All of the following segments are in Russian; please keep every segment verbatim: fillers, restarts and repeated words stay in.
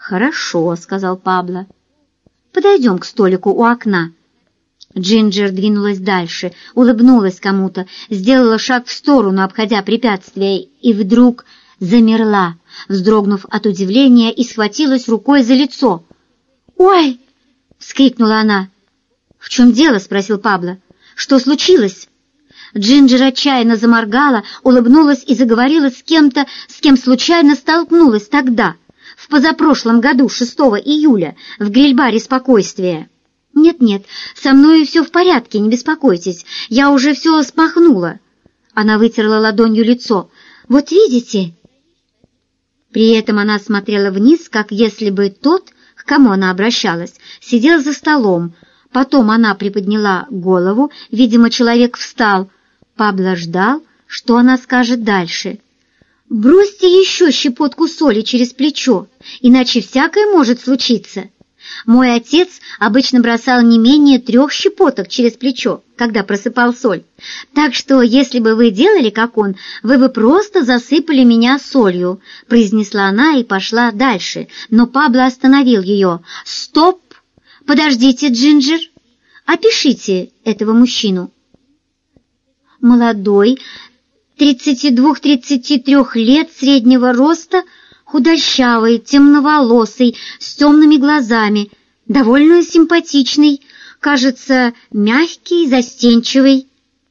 «Хорошо», — сказал Пабло. «Подойдем к столику у окна». Джинджер двинулась дальше, улыбнулась кому-то, сделала шаг в сторону, обходя препятствие, и вдруг замерла, вздрогнув от удивления, и схватилась рукой за лицо. «Ой!» — вскрикнула она. «В чем дело?» — спросил Пабло. «Что случилось?» Джинджер отчаянно заморгала, улыбнулась и заговорила с кем-то, с кем случайно столкнулась тогда, в позапрошлом году, шестого июля, в гриль-баре «Спокойствие». «Нет-нет, со мной все в порядке, не беспокойтесь, я уже все смахнула». Она вытерла ладонью лицо. «Вот видите?» При этом она смотрела вниз, как если бы тот, к кому она обращалась, сидел за столом. Потом она приподняла голову, видимо, человек встал. Пабло ждал, что она скажет дальше. «Бросьте еще щепотку соли через плечо, иначе всякое может случиться. Мой отец обычно бросал не менее трех щепоток через плечо, когда просыпал соль. Так что, если бы вы делали, как он, вы бы просто засыпали меня солью», — произнесла она и пошла дальше. Но Пабло остановил ее. «Стоп! Подождите, Джинджер! Опишите этого мужчину». Молодой, тридцати двух — тридцати трёх лет, среднего роста, худощавый, темноволосый, с темными глазами, довольно симпатичный, кажется, мягкий, застенчивый.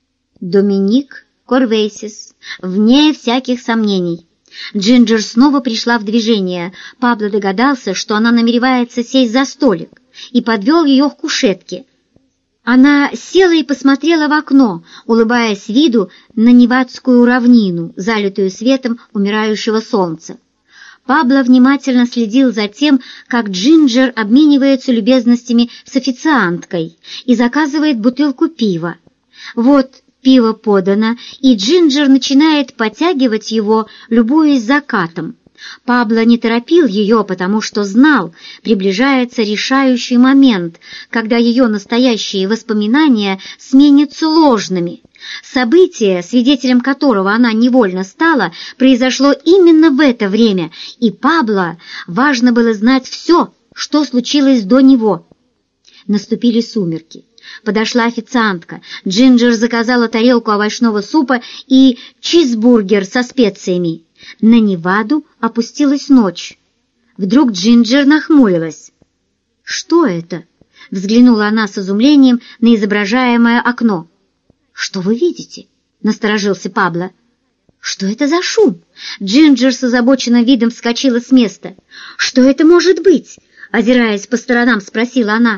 Доминик Корвейсис, вне всяких сомнений. Джинджер снова пришла в движение. Пабло догадался, что она намеревается сесть за столик, и подвел ее к кушетке. Она села и посмотрела в окно, улыбаясь виду на Невадскую равнину, залитую светом умирающего солнца. Пабло внимательно следил за тем, как Джинджер обменивается любезностями с официанткой и заказывает бутылку пива. Вот пиво подано, и Джинджер начинает подтягивать его, любуясь закатом. Пабло не торопил ее, потому что знал, приближается решающий момент, когда ее настоящие воспоминания сменятся ложными. Событие, свидетелем которого она невольно стала, произошло именно в это время, и Пабло важно было знать все, что случилось до него. Наступили сумерки. Подошла официантка. Джинджер заказала тарелку овощного супа и чизбургер со специями. На Неваду опустилась ночь. Вдруг Джинджер нахмурилась. «Что это?» — взглянула она с изумлением на изображаемое окно. «Что вы видите?» — насторожился Пабло. «Что это за шум?» Джинджер с озабоченным видом вскочила с места. «Что это может быть?» — озираясь по сторонам, спросила она.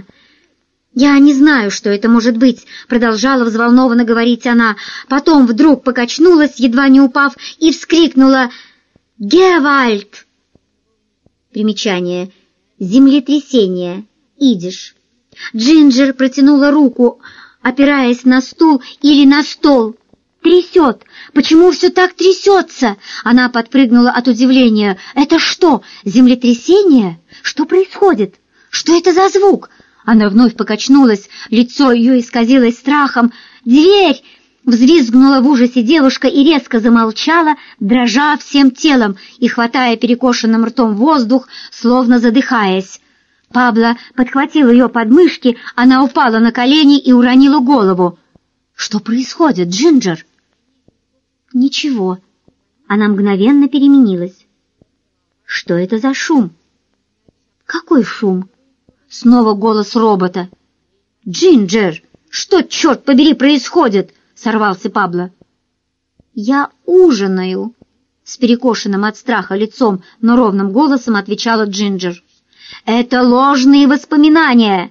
«Я не знаю, что это может быть», — продолжала взволнованно говорить она. Потом вдруг покачнулась, едва не упав, и вскрикнула «Гевальд!». Примечание. Землетрясение. Идиш. Джинджер протянула руку, опираясь на стул или на стол. «Трясет! Почему все так трясется?» Она подпрыгнула от удивления. «Это что, землетрясение? Что происходит? Что это за звук?» Она вновь покачнулась, лицо ее исказилось страхом. «Дверь!» — взвизгнула в ужасе девушка и резко замолчала, дрожа всем телом и хватая перекошенным ртом воздух, словно задыхаясь. Пабло подхватил ее подмышки, она упала на колени и уронила голову. «Что происходит, Джинджер?» «Ничего». Она мгновенно переменилась. «Что это за шум?» «Какой шум?» Снова голос робота. «Джинджер, что, черт побери, происходит?» — сорвался Пабло. «Я ужинаю», — с перекошенным от страха лицом, но ровным голосом отвечала Джинджер. «Это ложные воспоминания!»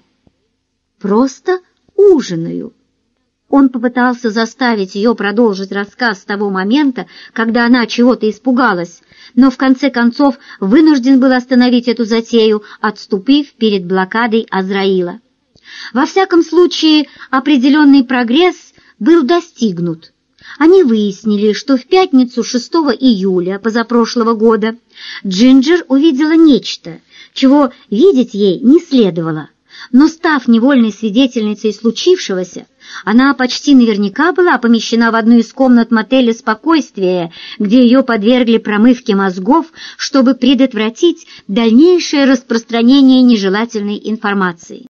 «Просто ужинаю». Он попытался заставить ее продолжить рассказ с того момента, когда она чего-то испугалась, но в конце концов вынужден был остановить эту затею, отступив перед блокадой Азраила. Во всяком случае, определенный прогресс был достигнут. Они выяснили, что в пятницу шестого июля позапрошлого года Джинджер увидела нечто, чего видеть ей не следовало. Но, став невольной свидетельницей случившегося, она почти наверняка была помещена в одну из комнат мотеля «Спокойствие», где ее подвергли промывке мозгов, чтобы предотвратить дальнейшее распространение нежелательной информации.